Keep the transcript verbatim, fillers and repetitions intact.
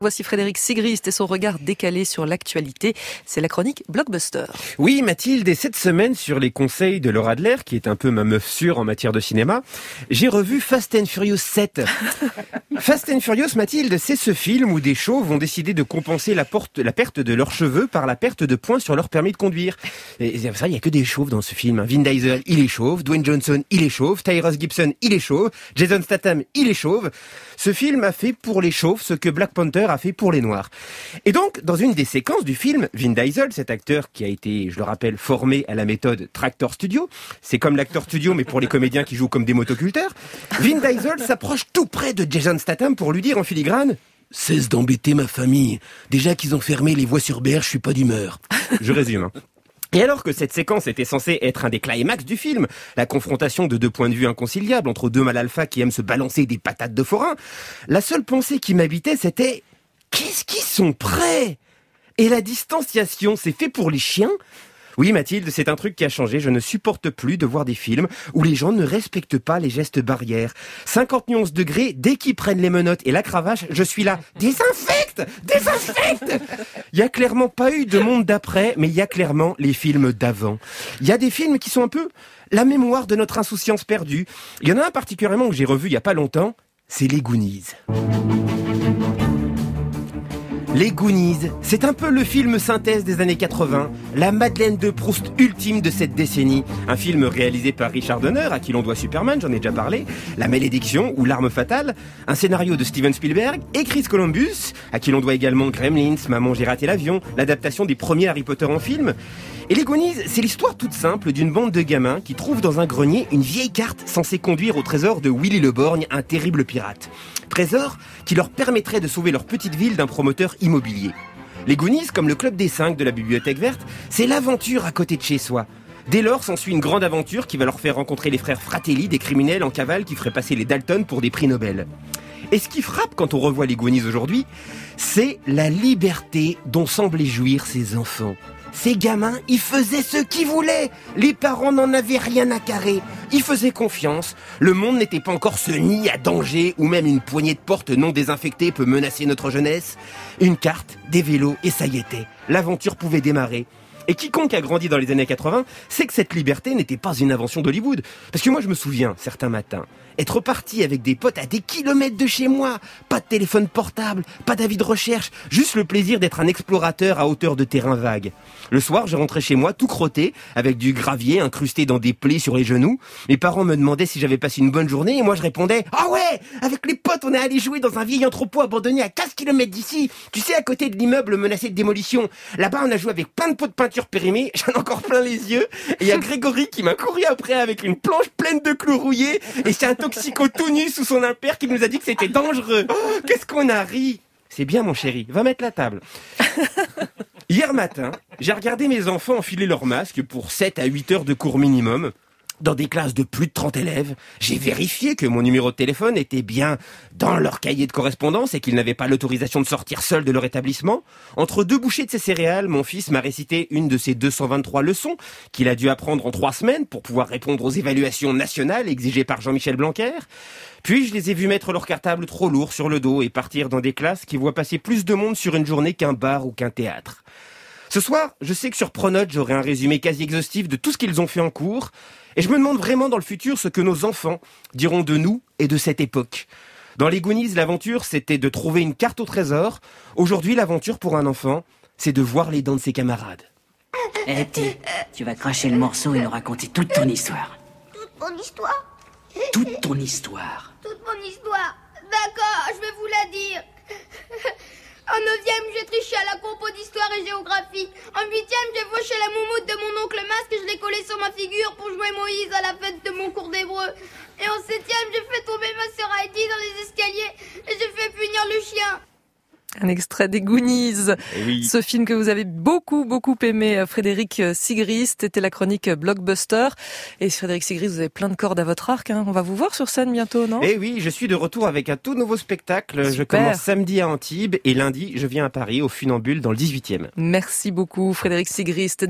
Voici Frédéric Sigrist et son regard décalé sur l'actualité. C'est la chronique Blockbuster. Oui, Mathilde, et cette semaine, sur les conseils de Laura Adler, qui est un peu ma meuf sûre en matière de cinéma, j'ai revu Fast and Furious sept. Fast and Furious, Mathilde, c'est ce film où des chauves vont décider de compenser la, porte, la perte de leurs cheveux par la perte de points sur leur permis de conduire. Et c'est ça, il n'y a que des chauves dans ce film. Vin Diesel, il est chauve. Dwayne Johnson, il est chauve. Tyrese Gibson, il est chauve. Jason Statham, il est chauve. Ce film a fait pour les chauves ce que Black Panther a fait pour les noirs. Et donc, dans une des séquences du film, Vin Diesel, cet acteur qui a été, je le rappelle, formé à la méthode Tractor Studio, c'est comme l'acteur studio mais pour les comédiens qui jouent comme des motoculteurs, Vin Diesel s'approche tout près de Jason Statham pour lui dire en filigrane: cesse d'embêter ma famille. Déjà qu'ils ont fermé les voies sur B R, je suis pas d'humeur. Je résume, hein. Et alors que cette séquence était censée être un des climax du film, la confrontation de deux points de vue inconciliables entre deux mâles alpha qui aiment se balancer des patates de forain, la seule pensée qui m'habitait c'était: qu'est-ce qu'ils sont prêts? Et la distanciation, c'est fait pour les chiens? Oui, Mathilde, c'est un truc qui a changé. Je ne supporte plus de voir des films où les gens ne respectent pas les gestes barrières. cinquante et onze degrés, dès qu'ils prennent les menottes et la cravache, je suis là. Désinfecte! Désinfecte! Il y a clairement pas eu de monde d'après, mais il y a clairement les films d'avant. Il y a des films qui sont un peu la mémoire de notre insouciance perdue. Il y en a un particulièrement que j'ai revu il y a pas longtemps, c'est Les Goonies. Les Goonies, c'est un peu le film synthèse des années quatre-vingts, la Madeleine de Proust ultime de cette décennie. Un film réalisé par Richard Donner, à qui l'on doit Superman, j'en ai déjà parlé, La Malédiction ou L'Arme Fatale, un scénario de Steven Spielberg et Chris Columbus, à qui l'on doit également Gremlins, Maman j'ai raté l'avion, l'adaptation des premiers Harry Potter en film. Et Les Goonies, c'est l'histoire toute simple d'une bande de gamins qui trouvent dans un grenier une vieille carte censée conduire au trésor de Willy le Borgne, un terrible pirate. Trésor qui leur permettrait de sauver leur petite ville d'un promoteur immobilier. Les Goonies, comme le Club des Cinq de la Bibliothèque Verte, c'est l'aventure à côté de chez soi. Dès lors, s'ensuit une grande aventure qui va leur faire rencontrer les frères Fratelli, des criminels en cavale qui feraient passer les Dalton pour des prix Nobel. Et ce qui frappe quand on revoit les Goonies aujourd'hui, c'est la liberté dont semblaient jouir ces enfants. Ces gamins, ils faisaient ce qu'ils voulaient. Les parents n'en avaient rien à carrer. Ils faisaient confiance. Le monde n'était pas encore ce nid à danger où même une poignée de porte non désinfectée peut menacer notre jeunesse. Une carte, des vélos et ça y était. L'aventure pouvait démarrer. Et quiconque a grandi dans les années quatre-vingts sait que cette liberté n'était pas une invention d'Hollywood. Parce que moi je me souviens, certains matins, être parti avec des potes à des kilomètres de chez moi. Pas de téléphone portable, pas d'avis de recherche, juste le plaisir d'être un explorateur à hauteur de terrain vague. Le soir, je rentrais chez moi tout crotté, avec du gravier incrusté dans des plaies sur les genoux. Mes parents me demandaient si j'avais passé une bonne journée et moi je répondais: ah ouais, avec les potes on est allé jouer dans un vieil entrepôt abandonné à quinze kilomètres d'ici. Tu sais, à côté de l'immeuble menacé de démolition. Là-bas on a joué avec plein de pots de peinture périmés, j'en ai encore plein les yeux. Et il y a Grégory qui m'a couru après avec une planche pleine de clous rouillés et c'est un toxico tout nu sous son impair qui nous a dit que c'était dangereux. Oh, qu'est-ce qu'on a ri. C'est bien mon chéri, va mettre la table. Hier matin, j'ai regardé mes enfants enfiler leur masque pour sept à huit heures de cours minimum. Dans des classes de plus de trente élèves, j'ai vérifié que mon numéro de téléphone était bien dans leur cahier de correspondance et qu'ils n'avaient pas l'autorisation de sortir seuls de leur établissement. Entre deux bouchées de ses céréales, mon fils m'a récité une de ses deux cent vingt-trois leçons qu'il a dû apprendre en trois semaines pour pouvoir répondre aux évaluations nationales exigées par Jean-Michel Blanquer. Puis je les ai vus mettre leur cartable trop lourd sur le dos et partir dans des classes qui voient passer plus de monde sur une journée qu'un bar ou qu'un théâtre. Ce soir, je sais que sur Pronote, j'aurai un résumé quasi exhaustif de tout ce qu'ils ont fait en cours. Et je me demande vraiment dans le futur ce que nos enfants diront de nous et de cette époque. Dans les Goonies, l'aventure, c'était de trouver une carte au trésor. Aujourd'hui, l'aventure pour un enfant, c'est de voir les dents de ses camarades. Hé, hey, petit, tu vas cracher le morceau et nous raconter toute ton histoire. Toute mon histoire? Toute ton histoire. Toute mon histoire. D'accord, je vais vous la dire. En neuvième, j'ai triché à la compo d'histoire et géographie. En huitième, j'ai fauché la moumoute de mon oncle Masque et je l'ai collée sur ma figure pour jouer Moïse à la fête de mon cours d'hébreu. Et en septième, j'ai fait tomber ma sœur Heidi dans les escaliers et j'ai fait punir le chien. Un extrait des Goonies. Oui. Ce film que vous avez beaucoup, beaucoup aimé, Frédéric Sigrist, était la chronique Blockbuster. Et Frédéric Sigrist, vous avez plein de cordes à votre arc, hein. On va vous voir sur scène bientôt, non? Eh oui, je suis de retour avec un tout nouveau spectacle. Super. Je commence samedi à Antibes et lundi, je viens à Paris, au Funambule, dans le dix-huitième. Merci beaucoup, Frédéric Sigrist.